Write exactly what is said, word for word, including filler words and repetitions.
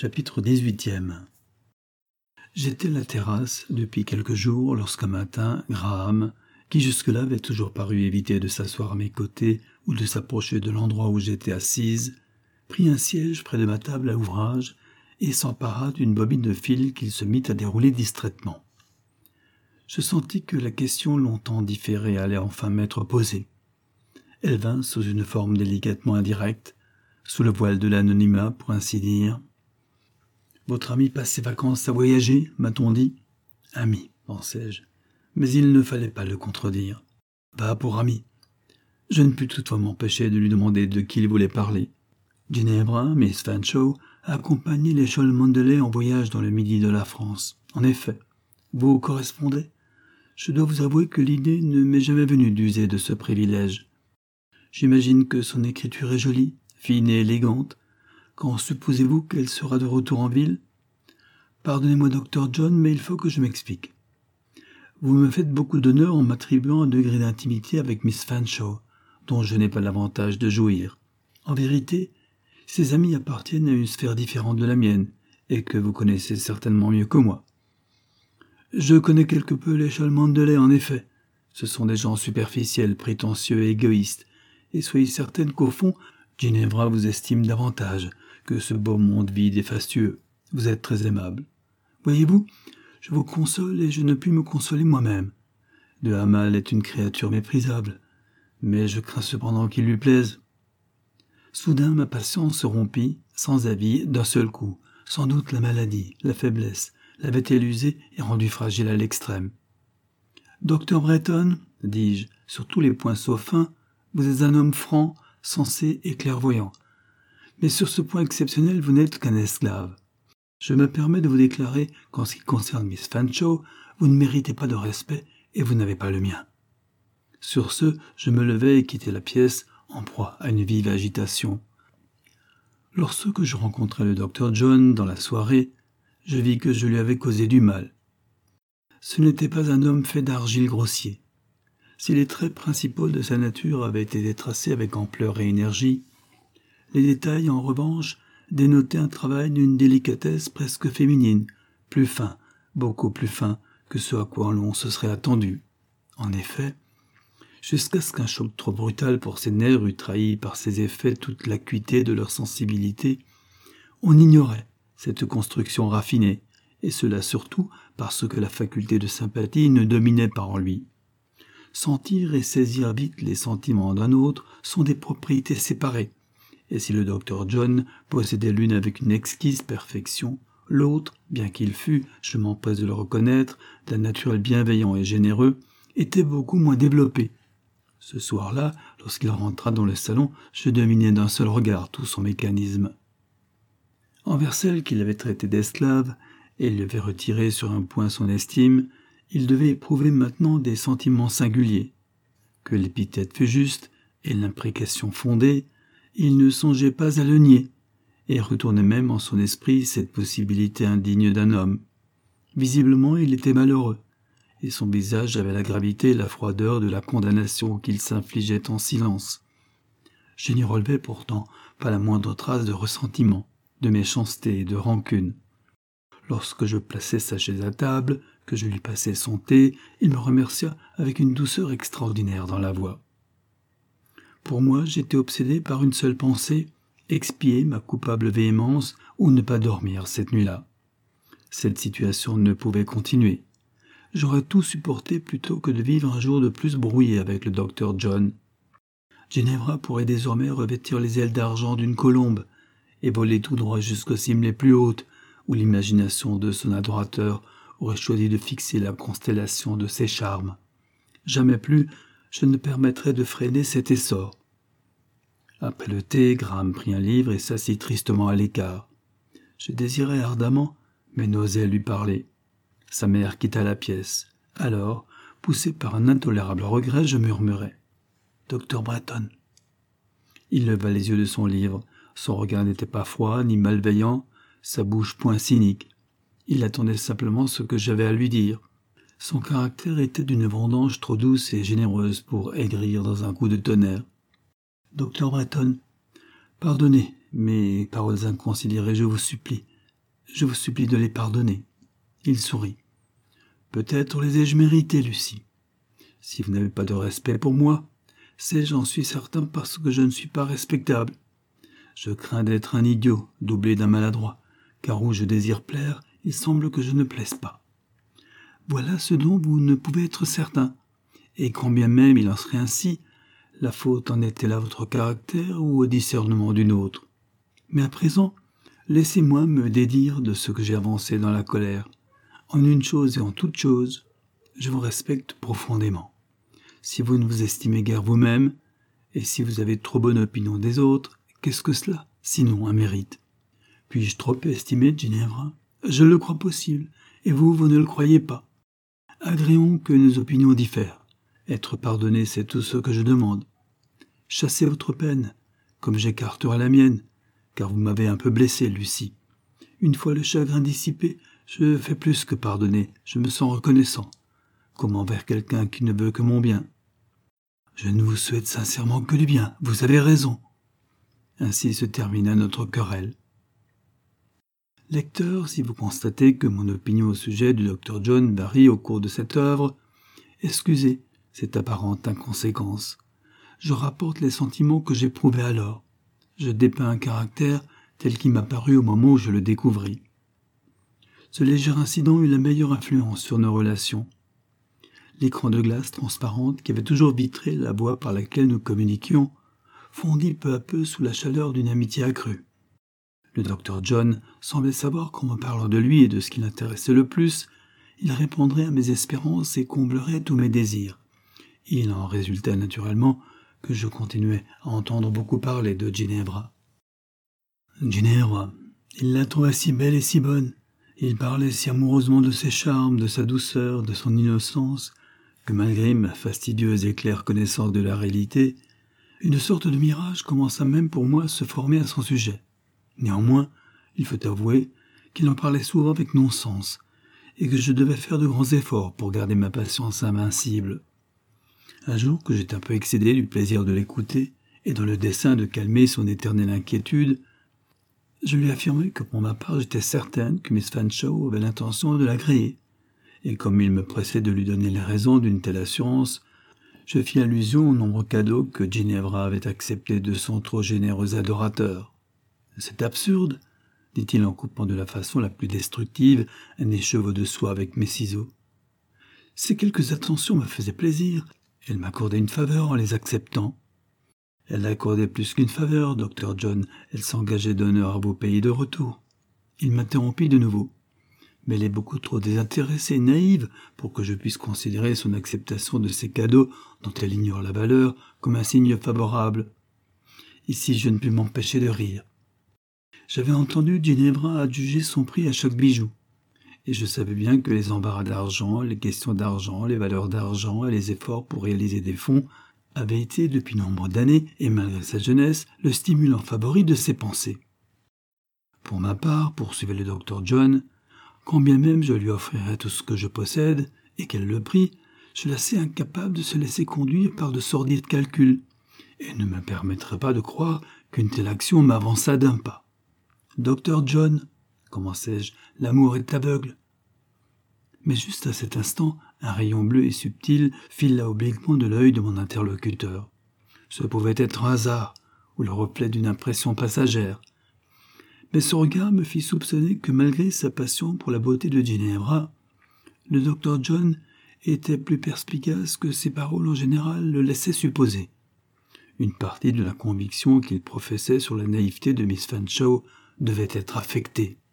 Chapitre dix-huitième. J'étais à la terrasse depuis quelques jours lorsqu'un matin, Graham, qui jusque-là avait toujours paru éviter de s'asseoir à mes côtés ou de s'approcher de l'endroit où j'étais assise, prit un siège près de ma table à ouvrage et s'empara d'une bobine de fil qu'il se mit à dérouler distraitement. Je sentis que la question longtemps différée allait enfin m'être posée. Elle vint sous une forme délicatement indirecte, sous le voile de l'anonymat, pour ainsi dire. « Votre ami passe ses vacances à voyager, m'a-t-on dit ?»« Ami, pensai-je, mais il ne fallait pas le contredire. Va pour ami. » Je ne pus toutefois m'empêcher de lui demander de qui il voulait parler. Ginevra, Miss Fanshawe, a accompagné les Cholmondeley en voyage dans le midi de la France. En effet, vous correspondez. Je dois vous avouer que l'idée ne m'est jamais venue d'user de ce privilège. J'imagine que son écriture est jolie, fine et élégante. Quand supposez-vous qu'elle sera de retour en ville ? Pardonnez-moi, docteur John, mais il faut que je m'explique. Vous me faites beaucoup d'honneur en m'attribuant un degré d'intimité avec Miss Fanshawe, dont je n'ai pas l'avantage de jouir. En vérité, ses amis appartiennent à une sphère différente de la mienne, et que vous connaissez certainement mieux que moi. Je connais quelque peu les Cholmondeley, en effet. Ce sont des gens superficiels, prétentieux et égoïstes, et soyez certaine qu'au fond, Ginevra vous estime davantage que ce beau monde vide et fastueux. Vous êtes très aimable. Voyez-vous, je vous console et je ne puis me consoler moi-même. De Hamal est une créature méprisable, mais je crains cependant qu'il lui plaise. Soudain, ma patience se rompit, sans avis, d'un seul coup. Sans doute la maladie, la faiblesse, l'avait-elle usée et rendue fragile à l'extrême. « Docteur Breton, dis-je, sur tous les points sauf un, vous êtes un homme franc, sensé et clairvoyant. Mais sur ce point exceptionnel, vous n'êtes qu'un esclave. Je me permets de vous déclarer qu'en ce qui concerne Miss Fanshawe, vous ne méritez pas de respect et vous n'avez pas le mien. » Sur ce, je me levai et quittai la pièce, en proie à une vive agitation. Lorsque je rencontrai le docteur John dans la soirée, je vis que je lui avais causé du mal. Ce n'était pas un homme fait d'argile grossier. Si les traits principaux de sa nature avaient été tracés avec ampleur et énergie, les détails, en revanche, dénotaient un travail d'une délicatesse presque féminine, plus fin, beaucoup plus fin que ce à quoi l'on se serait attendu. En effet, jusqu'à ce qu'un choc trop brutal pour ses nerfs eût trahi par ses effets toute l'acuité de leur sensibilité, on ignorait cette construction raffinée, et cela surtout parce que la faculté de sympathie ne dominait pas en lui. Sentir et saisir vite les sentiments d'un autre sont des propriétés séparées, et si le docteur John possédait l'une avec une exquise perfection, l'autre, bien qu'il fût, je m'empresse de le reconnaître, d'un naturel bienveillant et généreux, était beaucoup moins développé. Ce soir-là, lorsqu'il rentra dans le salon, je dominai d'un seul regard tout son mécanisme. Envers celle qu'il avait traitée d'esclave, et lui avait retiré sur un point son estime, il devait éprouver maintenant des sentiments singuliers. Que l'épithète fût juste, et l'imprécation fondée, il ne songeait pas à le nier, et retournait même en son esprit cette possibilité indigne d'un homme. Visiblement, il était malheureux, et son visage avait la gravité et la froideur de la condamnation qu'il s'infligeait en silence. Je n'y relevais pourtant pas la moindre trace de ressentiment, de méchanceté et de rancune. Lorsque je plaçai sa chaise à table, que je lui passai son thé, il me remercia avec une douceur extraordinaire dans la voix. Pour moi, j'étais obsédé par une seule pensée, expier ma coupable véhémence ou ne pas dormir cette nuit-là. Cette situation ne pouvait continuer. J'aurais tout supporté plutôt que de vivre un jour de plus brouillé avec le docteur John. Ginevra pourrait désormais revêtir les ailes d'argent d'une colombe et voler tout droit jusqu'aux cimes les plus hautes, où l'imagination de son adorateur aurait choisi de fixer la constellation de ses charmes. Jamais plus je ne permettrai de freiner cet essor. Après le thé, Graham prit un livre et s'assit tristement à l'écart. Je désirais ardemment, mais n'osais lui parler. Sa mère quitta la pièce. Alors, poussé par un intolérable regret, je murmurai « Docteur Breton ». Il leva les yeux de son livre. Son regard n'était pas froid ni malveillant, sa bouche point cynique. Il attendait simplement ce que j'avais à lui dire. Son caractère était d'une vendange trop douce et généreuse pour aigrir dans un coup de tonnerre. « Docteur Breton, pardonnez mes paroles inconsidérées, je vous supplie. Je vous supplie de les pardonner. » Il sourit. « Peut-être les ai-je mérités, Lucie. Si vous n'avez pas de respect pour moi, c'est, j'en suis certain, parce que je ne suis pas respectable. Je crains d'être un idiot, doublé d'un maladroit, car où je désire plaire, il semble que je ne plaise pas. Voilà ce dont vous ne pouvez être certain. Et quand bien même il en serait ainsi, la faute en est-elle à votre caractère ou au discernement d'une autre? Mais à présent, laissez-moi me dédire de ce que j'ai avancé dans la colère. En une chose et en toute chose, je vous respecte profondément. Si vous ne vous estimez guère vous-même, et si vous avez trop bonne opinion des autres, qu'est-ce que cela, sinon un mérite? Puis-je trop estimer Ginevra? Je le crois possible, et vous, vous ne le croyez pas. Agréons que nos opinions diffèrent. Être pardonné, c'est tout ce que je demande. Chassez votre peine, comme j'écarterai la mienne, car vous m'avez un peu blessé, Lucie. Une fois le chagrin dissipé, je fais plus que pardonner, je me sens reconnaissant, comme envers quelqu'un qui ne veut que mon bien. Je ne vous souhaite sincèrement que du bien, vous avez raison. Ainsi se termina notre querelle. Lecteur, si vous constatez que mon opinion au sujet du docteur John varie au cours de cette œuvre, excusez cette apparente inconséquence. Je rapporte les sentiments que j'éprouvais alors. Je dépeins un caractère tel qu'il m'a paru au moment où je le découvris. Ce léger incident eut la meilleure influence sur nos relations. L'écran de glace transparente qui avait toujours vitré la voie par laquelle nous communiquions fondit peu à peu sous la chaleur d'une amitié accrue. Le docteur John semblait savoir qu'en me parlant de lui et de ce qui l'intéressait le plus, il répondrait à mes espérances et comblerait tous mes désirs. Il en résultait naturellement que je continuais à entendre beaucoup parler de Ginevra. Ginevra, il la trouvait si belle et si bonne. Il parlait si amoureusement de ses charmes, de sa douceur, de son innocence, que malgré ma fastidieuse et claire connaissance de la réalité, une sorte de mirage commença même pour moi à se former à son sujet. Néanmoins, il faut avouer qu'il en parlait souvent avec non-sens, et que je devais faire de grands efforts pour garder ma patience invincible. Un jour que j'étais un peu excédé du plaisir de l'écouter, et dans le dessein de calmer son éternelle inquiétude, je lui affirmai que pour ma part j'étais certaine que Miss Fanshawe avait l'intention de l'agréer, et comme il me pressait de lui donner les raisons d'une telle assurance, je fis allusion aux nombreux cadeaux que Ginevra avait acceptés de son trop généreux adorateur. « C'est absurde, » dit-il en coupant de la façon la plus destructive un écheveau de soie avec mes ciseaux. Ces quelques attentions me faisaient plaisir. Elle m'accordait une faveur en les acceptant. Elle accordait plus qu'une faveur, docteur John. Elle s'engageait d'honneur à vos pays de retour. Il m'interrompit de nouveau. Mais elle est beaucoup trop désintéressée et naïve pour que je puisse considérer son acceptation de ces cadeaux dont elle ignore la valeur comme un signe favorable. Ici, je ne pus m'empêcher de rire. J'avais entendu Ginevra adjuger son prix à chaque bijou, et je savais bien que les embarras d'argent, les questions d'argent, les valeurs d'argent et les efforts pour réaliser des fonds avaient été, depuis nombre d'années, et malgré sa jeunesse, le stimulant favori de ses pensées. Pour ma part, poursuivait le docteur John, quand bien même je lui offrirais tout ce que je possède, et qu'elle le prît, je la sais incapable de se laisser conduire par de sordides calculs, et ne me permettrait pas de croire qu'une telle action m'avançât d'un pas. « Docteur John, commençai-je, l'amour est aveugle. » Mais juste à cet instant, un rayon bleu et subtil fila obliquement de l'œil de mon interlocuteur. Ce pouvait être un hasard, ou le reflet d'une impression passagère. Mais ce regard me fit soupçonner que malgré sa passion pour la beauté de Ginevra, le docteur John était plus perspicace que ses paroles en général le laissaient supposer. Une partie de la conviction qu'il professait sur la naïveté de Miss Fanshawe devait être affectée.